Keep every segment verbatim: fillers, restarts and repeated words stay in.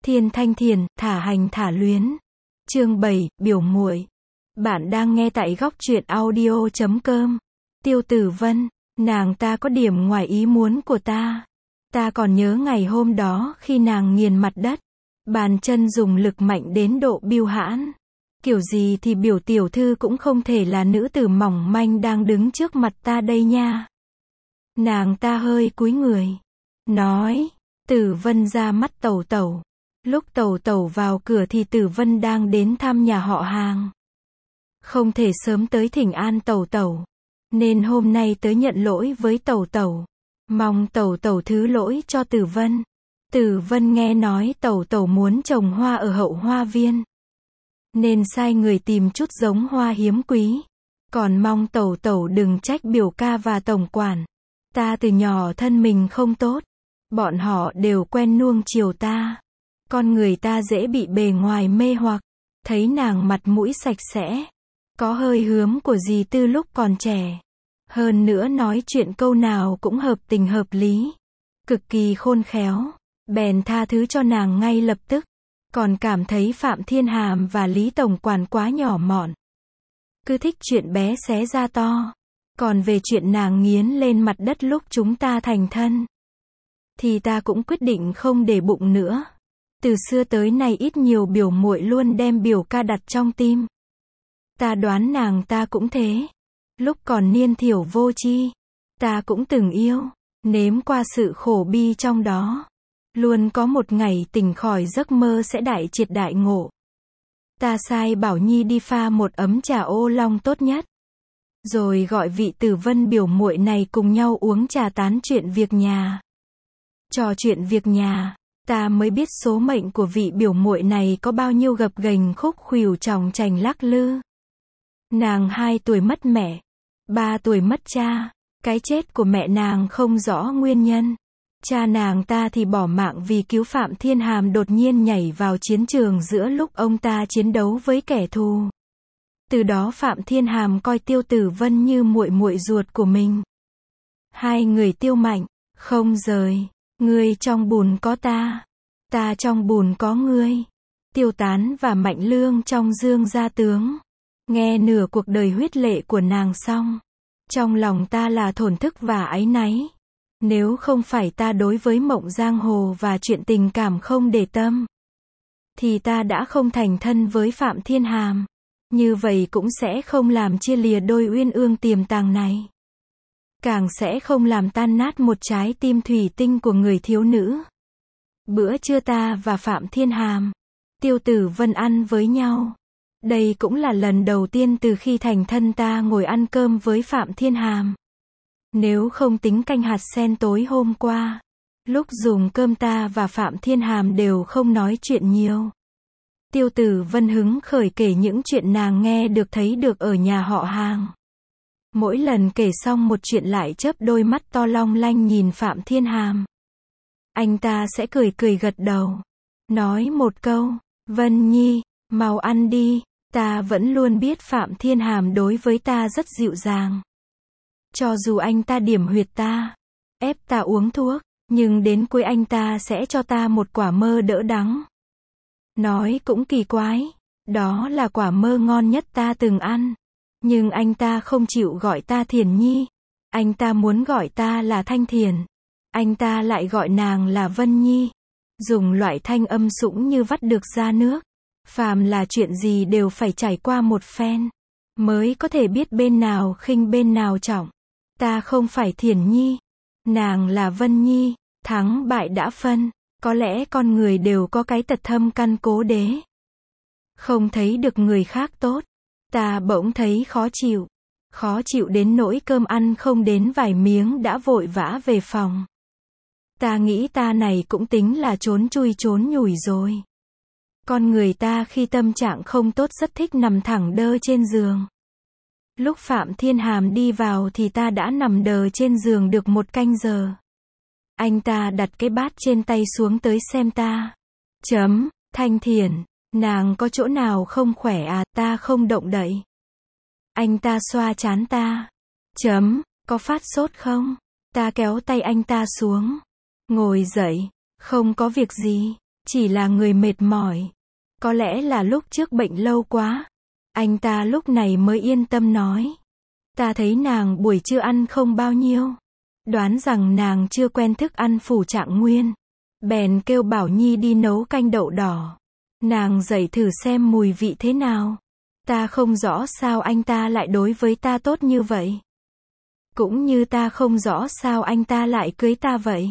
Thiên Thanh Thiền, thả hành thả luyến. Chương bảy, biểu muội. Bạn đang nghe tại góc truyện audio chấm com. Tiêu Tử Vân, nàng ta có điểm ngoài ý muốn của ta. Ta còn nhớ ngày hôm đó khi nàng nghiền mặt đất, bàn chân dùng lực mạnh đến độ bưu hãn. Kiểu gì thì biểu tiểu thư cũng không thể là nữ tử mỏng manh đang đứng trước mặt ta đây nha. Nàng ta hơi cúi người, nói, Tử Vân ra mắt tẩu tẩu. Lúc tẩu tẩu vào cửa thì Tử Vân đang đến thăm nhà họ hàng. Không thể sớm tới thỉnh an tẩu tẩu, nên hôm nay tới nhận lỗi với tẩu tẩu. Mong tẩu tẩu thứ lỗi cho Tử Vân. Tử Vân nghe nói tẩu tẩu muốn trồng hoa ở hậu hoa viên, nên sai người tìm chút giống hoa hiếm quý. Còn mong tẩu tẩu đừng trách biểu ca và tổng quản. Ta từ nhỏ thân mình không tốt, bọn họ đều quen nuông chiều ta. Con người ta dễ bị bề ngoài mê hoặc. Thấy nàng mặt mũi sạch sẽ, có hơi hướm của dì Tư lúc còn trẻ. Hơn nữa nói chuyện câu nào cũng hợp tình hợp lý, cực kỳ khôn khéo. Bèn tha thứ cho nàng ngay lập tức. Còn cảm thấy Phạm Thiên Hàm và Lý Tổng Quản quá nhỏ mọn, cứ thích chuyện bé xé ra to. Còn về chuyện nàng nghiến lên mặt đất lúc chúng ta thành thân, thì ta cũng quyết định không để bụng nữa. Từ xưa tới nay ít nhiều biểu muội luôn đem biểu ca đặt trong tim. Ta đoán nàng ta cũng thế. Lúc còn niên thiểu vô tri, ta cũng từng yêu, nếm qua sự khổ bi trong đó. Luôn có một ngày tỉnh khỏi giấc mơ sẽ đại triệt đại ngộ. Ta sai Bảo Nhi đi pha một ấm trà ô long tốt nhất, rồi gọi vị Tử Vân biểu muội này cùng nhau uống trà tán chuyện việc nhà. Trò chuyện việc nhà, ta mới biết số mệnh của vị biểu muội này có bao nhiêu gập ghềnh khúc khuỷu chòng chành lắc lư. Nàng hai tuổi mất mẹ, ba tuổi mất cha. Cái chết của mẹ nàng không rõ nguyên nhân. Cha nàng ta thì bỏ mạng vì cứu Phạm Thiên Hàm đột nhiên nhảy vào chiến trường giữa lúc ông ta chiến đấu với kẻ thù. Từ đó Phạm Thiên Hàm coi Tiêu Tử Vân như muội muội ruột của mình. Hai người tiêu mạnh, không rời. Ngươi trong bùn có ta, ta trong bùn có ngươi. Tiêu Tán và Mạnh Lương trong Dương gia tướng. Nghe nửa cuộc đời huyết lệ của nàng xong, trong lòng ta là thổn thức và áy náy. Nếu không phải ta đối với mộng giang hồ và chuyện tình cảm không để tâm, thì ta đã không thành thân với Phạm Thiên Hàm. Như vậy cũng sẽ không làm chia lìa đôi uyên ương tiềm tàng này, càng sẽ không làm tan nát một trái tim thủy tinh của người thiếu nữ. Bữa trưa ta và Phạm Thiên Hàm, Tiêu Tử Vân ăn với nhau. Đây cũng là lần đầu tiên từ khi thành thân ta ngồi ăn cơm với Phạm Thiên Hàm. Nếu không tính canh hạt sen tối hôm qua, lúc dùng cơm ta và Phạm Thiên Hàm đều không nói chuyện nhiều. Tiêu Tử Vân hứng khởi kể những chuyện nàng nghe được thấy được ở nhà họ hàng. Mỗi lần kể xong một chuyện lại chớp đôi mắt to long lanh nhìn Phạm Thiên Hàm. Anh ta sẽ cười cười gật đầu, nói một câu, Vân Nhi, mau ăn đi. Ta vẫn luôn biết Phạm Thiên Hàm đối với ta rất dịu dàng. Cho dù anh ta điểm huyệt ta, ép ta uống thuốc, nhưng đến cuối anh ta sẽ cho ta một quả mơ đỡ đắng. Nói cũng kỳ quái, đó là quả mơ ngon nhất ta từng ăn. Nhưng anh ta không chịu gọi ta Thiền Nhi. Anh ta muốn gọi ta là Thanh Thiền. Anh ta lại gọi nàng là Vân Nhi. Dùng loại thanh âm sũng như vắt được ra nước. Phàm là chuyện gì đều phải trải qua một phen, mới có thể biết bên nào khinh bên nào trọng. Ta không phải Thiền Nhi, nàng là Vân Nhi, thắng bại đã phân. Có lẽ con người đều có cái tật thâm căn cố đế. Không thấy được người khác tốt, ta bỗng thấy khó chịu. Khó chịu đến nỗi cơm ăn không đến vài miếng đã vội vã về phòng. Ta nghĩ ta này cũng tính là trốn chui trốn nhủi rồi. Con người ta khi tâm trạng không tốt rất thích nằm thẳng đơ trên giường. Lúc Phạm Thiên Hàm đi vào thì ta đã nằm đờ trên giường được một canh giờ. Anh ta đặt cái bát trên tay xuống tới xem ta. Chấm, Thanh Thiền, nàng có chỗ nào không khỏe à? Ta không động đậy. Anh ta xoa trán ta. Chấm, có phát sốt không? Ta kéo tay anh ta xuống. Ngồi dậy, không có việc gì. Chỉ là người mệt mỏi. Có lẽ là lúc trước bệnh lâu quá. Anh ta lúc này mới yên tâm nói. Ta thấy nàng buổi trưa ăn không bao nhiêu. Đoán rằng nàng chưa quen thức ăn phủ Trạng Nguyên. Bèn kêu Bảo Nhi đi nấu canh đậu đỏ. Nàng dậy thử xem mùi vị thế nào. Ta không rõ sao anh ta lại đối với ta tốt như vậy. Cũng như ta không rõ sao anh ta lại cưới ta vậy.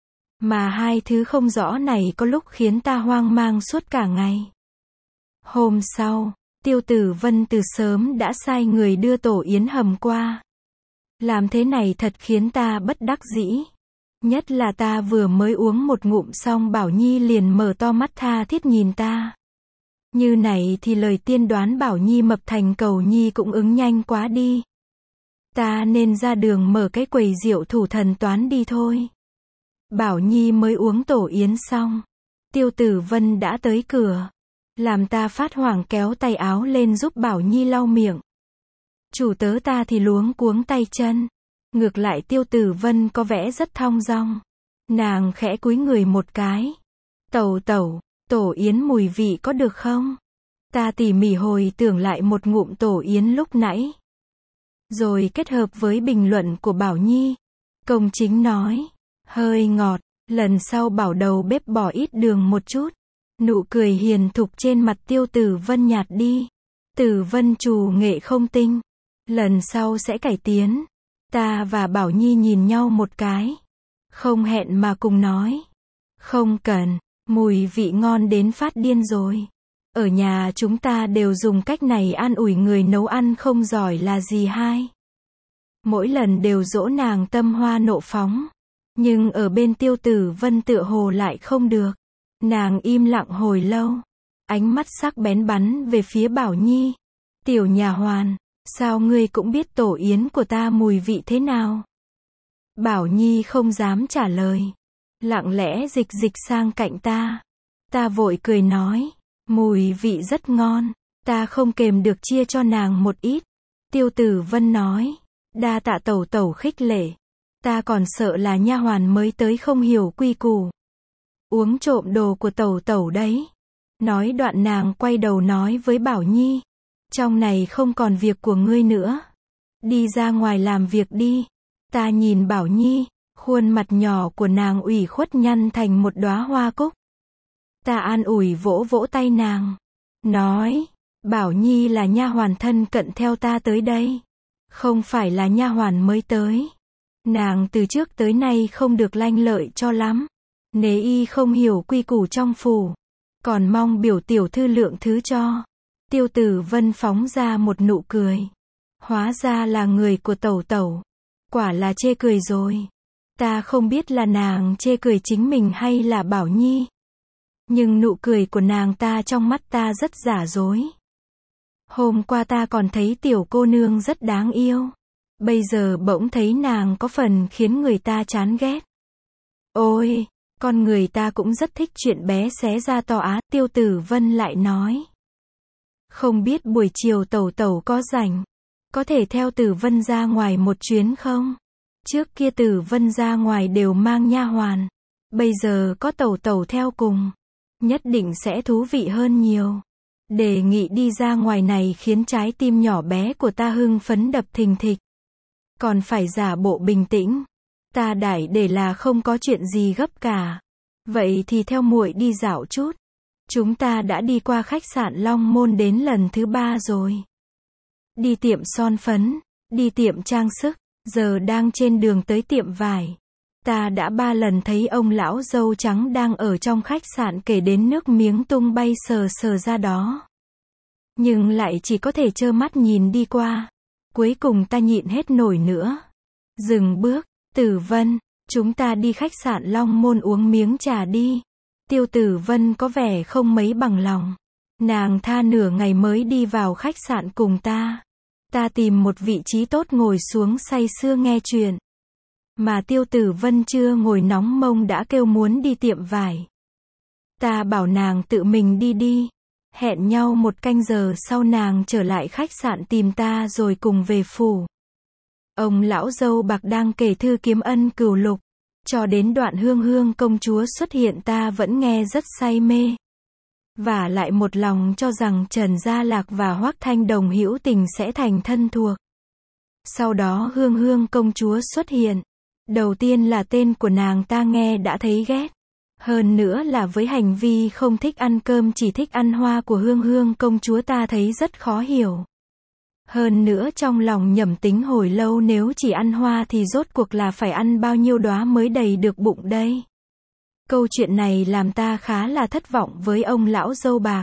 Mà hai thứ không rõ này có lúc khiến ta hoang mang suốt cả ngày. Hôm sau, Tiêu Tử Vân từ sớm đã sai người đưa tổ yến hầm qua. Làm thế này thật khiến ta bất đắc dĩ. Nhất là ta vừa mới uống một ngụm xong Bảo Nhi liền mở to mắt tha thiết nhìn ta. Như này thì lời tiên đoán Bảo Nhi mập thành cầu nhi cũng ứng nhanh quá đi. Ta nên ra đường mở cái quầy rượu thủ thần toán đi thôi. Bảo Nhi mới uống tổ yến xong. Tiêu Tử Vân đã tới cửa. Làm ta phát hoảng kéo tay áo lên giúp Bảo Nhi lau miệng. Chủ tớ ta thì luống cuống tay chân. Ngược lại Tiêu Tử Vân có vẻ rất thong dong. Nàng khẽ cúi người một cái. Tẩu tẩu, tổ yến mùi vị có được không? Ta tỉ mỉ hồi tưởng lại một ngụm tổ yến lúc nãy. Rồi kết hợp với bình luận của Bảo Nhi. Công chính nói. Hơi ngọt, lần sau bảo đầu bếp bỏ ít đường một chút. Nụ cười hiền thục trên mặt Tiêu Tử Vân nhạt đi. Tử Vân trù nghệ không tinh. Lần sau sẽ cải tiến. Ta và Bảo Nhi nhìn nhau một cái. Không hẹn mà cùng nói. Không cần, mùi vị ngon đến phát điên rồi. Ở nhà chúng ta đều dùng cách này an ủi người nấu ăn không giỏi là gì hai. Mỗi lần đều dỗ nàng tâm hoa nộ phóng. Nhưng ở bên Tiêu Tử Vân tựa hồ lại không được. Nàng im lặng hồi lâu. Ánh mắt sắc bén bắn về phía Bảo Nhi. Tiểu nhà hoàn, sao ngươi cũng biết tổ yến của ta mùi vị thế nào? Bảo Nhi không dám trả lời. Lặng lẽ dịch dịch sang cạnh ta. Ta vội cười nói. Mùi vị rất ngon. Ta không kềm được chia cho nàng một ít. Tiêu Tử Vân nói. Đa tạ tẩu tẩu khích lệ. Ta còn sợ là nha hoàn mới tới không hiểu quy củ. Uống trộm đồ của tẩu tẩu đấy. Nói đoạn nàng quay đầu nói với Bảo Nhi. Trong này không còn việc của ngươi nữa. Đi ra ngoài làm việc đi. Ta nhìn Bảo Nhi. Khuôn mặt nhỏ của nàng ủy khuất nhăn thành một đóa hoa cúc. Ta an ủi vỗ vỗ tay nàng. Nói. Bảo Nhi là nha hoàn thân cận theo ta tới đây. Không phải là nha hoàn mới tới. Nàng từ trước tới nay không được lanh lợi cho lắm. Nế y không hiểu quy củ trong phủ. Còn mong biểu tiểu thư lượng thứ cho. Tiêu Tử Vân phóng ra một nụ cười. Hóa ra là người của tẩu tẩu. Quả là chê cười rồi. Ta không biết là nàng chê cười chính mình hay là Bảo Nhi. Nhưng nụ cười của nàng ta trong mắt ta rất giả dối. Hôm qua ta còn thấy tiểu cô nương rất đáng yêu. Bây giờ bỗng thấy nàng có phần khiến người ta chán ghét. Ôi, con người ta cũng rất thích chuyện bé xé ra to á. Tiêu Tử Vân lại nói. Không biết buổi chiều tẩu tẩu có rảnh. Có thể theo Tử Vân ra ngoài một chuyến không? Trước kia Tử Vân ra ngoài đều mang nha hoàn. Bây giờ có tẩu tẩu theo cùng. Nhất định sẽ thú vị hơn nhiều. Đề nghị đi ra ngoài này khiến trái tim nhỏ bé của ta hưng phấn đập thình thịch. Còn phải giả bộ bình tĩnh. Ta đãi để là không có chuyện gì gấp cả. Vậy thì theo muội đi dạo chút. Chúng ta đã đi qua khách sạn Long Môn đến lần thứ ba rồi. Đi tiệm son phấn, đi tiệm trang sức, giờ đang trên đường tới tiệm vải. Ta đã ba lần thấy ông lão râu trắng đang ở trong khách sạn kể đến nước miếng tung bay sờ sờ ra đó. Nhưng lại chỉ có thể trơ mắt nhìn đi qua. Cuối cùng ta nhịn hết nổi nữa. Dừng bước. Tử Vân, chúng ta đi khách sạn Long Môn uống miếng trà đi. Tiêu Tử Vân có vẻ không mấy bằng lòng. Nàng tha nửa ngày mới đi vào khách sạn cùng ta. Ta tìm một vị trí tốt ngồi xuống say sưa nghe chuyện. Mà Tiêu Tử Vân chưa ngồi nóng mông đã kêu muốn đi tiệm vải. Ta bảo nàng tự mình đi đi. Hẹn nhau một canh giờ sau nàng trở lại khách sạn tìm ta rồi cùng về phủ. Ông lão dâu bạc đang kể thư kiếm ân cửu lục. Cho đến đoạn Hương Hương công chúa xuất hiện ta vẫn nghe rất say mê. Và lại một lòng cho rằng Trần Gia Lạc và Hoắc Thanh Đồng hữu tình sẽ thành thân thuộc. Sau đó Hương Hương công chúa xuất hiện. Đầu tiên là tên của nàng ta nghe đã thấy ghét. Hơn nữa là với hành vi không thích ăn cơm chỉ thích ăn hoa của Hương Hương công chúa ta thấy rất khó hiểu. Hơn nữa trong lòng nhẩm tính hồi lâu nếu chỉ ăn hoa thì rốt cuộc là phải ăn bao nhiêu đóa mới đầy được bụng đây. Câu chuyện này làm ta khá là thất vọng với ông lão dâu bạc.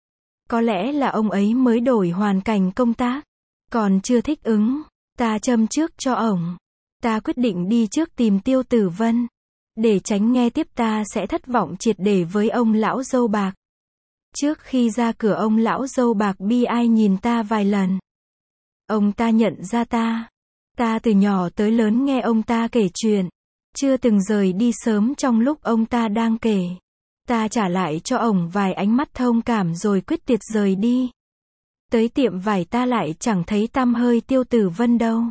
Có lẽ là ông ấy mới đổi hoàn cảnh công tác, còn chưa thích ứng. Ta châm trước cho ổng. Ta quyết định đi trước tìm Tiêu Tử Vân. Để tránh nghe tiếp ta sẽ thất vọng triệt để với ông lão dâu bạc. Trước khi ra cửa ông lão dâu bạc bi ai nhìn ta vài lần. Ông ta nhận ra ta. Ta từ nhỏ tới lớn nghe ông ta kể chuyện. Chưa từng rời đi sớm trong lúc ông ta đang kể. Ta trả lại cho ổng vài ánh mắt thông cảm rồi quyết tuyệt rời đi. Tới tiệm vải ta lại chẳng thấy tăm hơi Tiêu Tử Vân đâu.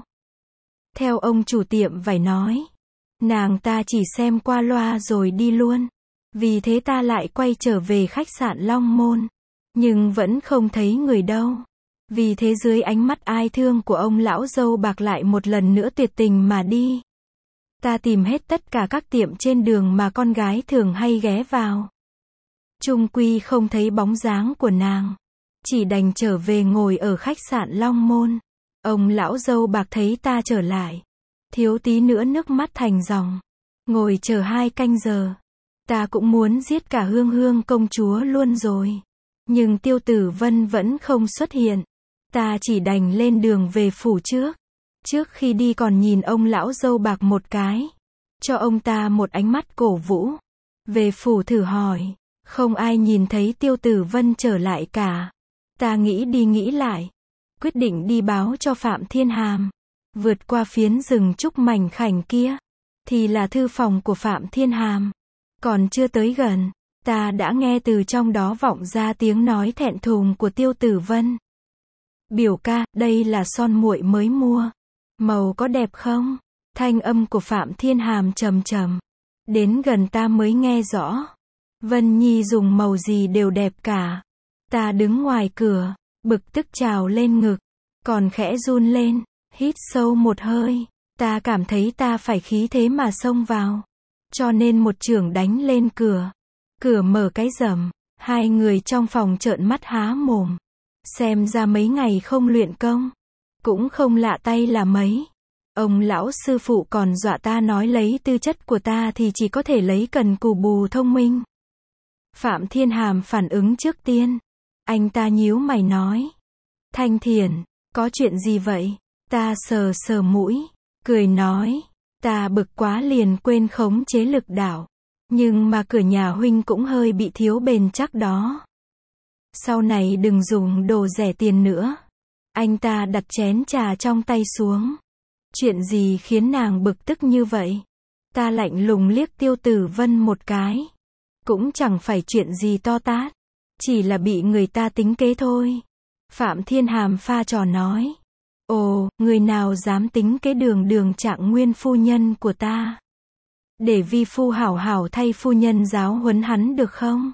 Theo ông chủ tiệm vải nói, nàng ta chỉ xem qua loa rồi đi luôn. Vì thế ta lại quay trở về khách sạn Long Môn. Nhưng vẫn không thấy người đâu. Vì thế dưới ánh mắt ai thương của ông lão dâu bạc lại một lần nữa tuyệt tình mà đi. Ta tìm hết tất cả các tiệm trên đường mà con gái thường hay ghé vào. Chung quy không thấy bóng dáng của nàng. Chỉ đành trở về ngồi ở khách sạn Long Môn. Ông lão dâu bạc thấy ta trở lại. Thiếu tí nữa nước mắt thành dòng. Ngồi chờ hai canh giờ. Ta cũng muốn giết cả Hương Hương công chúa luôn rồi. Nhưng Tiêu Tử Vân vẫn không xuất hiện. Ta chỉ đành lên đường về phủ trước. Trước khi đi còn nhìn ông lão dâu bạc một cái. Cho ông ta một ánh mắt cổ vũ. Về phủ thử hỏi. Không ai nhìn thấy Tiêu Tử Vân trở lại cả. Ta nghĩ đi nghĩ lại. Quyết định đi báo cho Phạm Thiên Hàm. Vượt qua phiến rừng trúc mảnh khảnh kia. Thì là thư phòng của Phạm Thiên Hàm. Còn chưa tới gần. Ta đã nghe từ trong đó vọng ra tiếng nói thẹn thùng của Tiêu Tử Vân. Biểu ca, đây là son muội mới mua. Màu có đẹp không? Thanh âm của Phạm Thiên Hàm trầm trầm. Đến gần ta mới nghe rõ. Vân Nhi dùng màu gì đều đẹp cả. Ta đứng ngoài cửa, bực tức trào lên ngực. Còn khẽ run lên, hít sâu một hơi. Ta cảm thấy ta phải khí thế mà xông vào. Cho nên một chưởng đánh lên cửa. Cửa mở cái rầm. Hai người trong phòng trợn mắt há mồm. Xem ra mấy ngày không luyện công. Cũng không lạ tay là mấy. Ông lão sư phụ còn dọa ta nói lấy tư chất của ta thì chỉ có thể lấy cần cù bù thông minh. Phạm Thiên Hàm phản ứng trước tiên. Anh ta nhíu mày nói. Thanh Thiền, có chuyện gì vậy? Ta sờ sờ mũi, cười nói. Ta bực quá liền quên khống chế lực đạo. Nhưng mà cửa nhà huynh cũng hơi bị thiếu bền chắc đó. Sau này đừng dùng đồ rẻ tiền nữa. Anh ta đặt chén trà trong tay xuống. Chuyện gì khiến nàng bực tức như vậy? Ta lạnh lùng liếc Tiêu Tử Vân một cái. Cũng chẳng phải chuyện gì to tát. Chỉ là bị người ta tính kế thôi. Phạm Thiên Hàm pha trò nói. Ồ, người nào dám tính kế đường đường Trạng Nguyên phu nhân của ta? Để vi phu hảo hảo thay phu nhân giáo huấn hắn được không?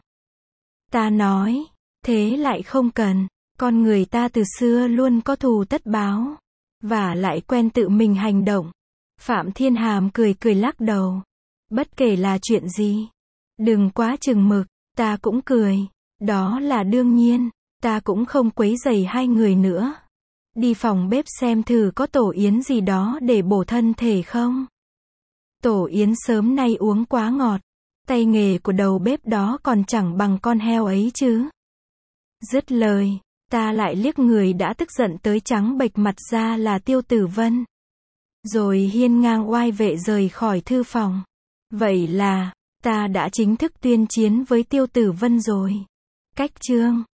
Ta nói. Thế lại không cần. Con người ta từ xưa luôn có thù tất báo. Và lại quen tự mình hành động. Phạm Thiên Hàm cười cười lắc đầu. Bất kể là chuyện gì. Đừng quá chừng mực. Ta cũng cười. Đó là đương nhiên. Ta cũng không quấy rầy hai người nữa. Đi phòng bếp xem thử có tổ yến gì đó để bổ thân thể không. Tổ yến sớm nay uống quá ngọt. Tay nghề của đầu bếp đó còn chẳng bằng con heo ấy chứ. Dứt lời. Ta lại liếc người đã tức giận tới trắng bệch mặt ra là Tiêu Tử Vân. Rồi hiên ngang oai vệ rời khỏi thư phòng. Vậy là, ta đã chính thức tuyên chiến với Tiêu Tử Vân rồi. Cách chương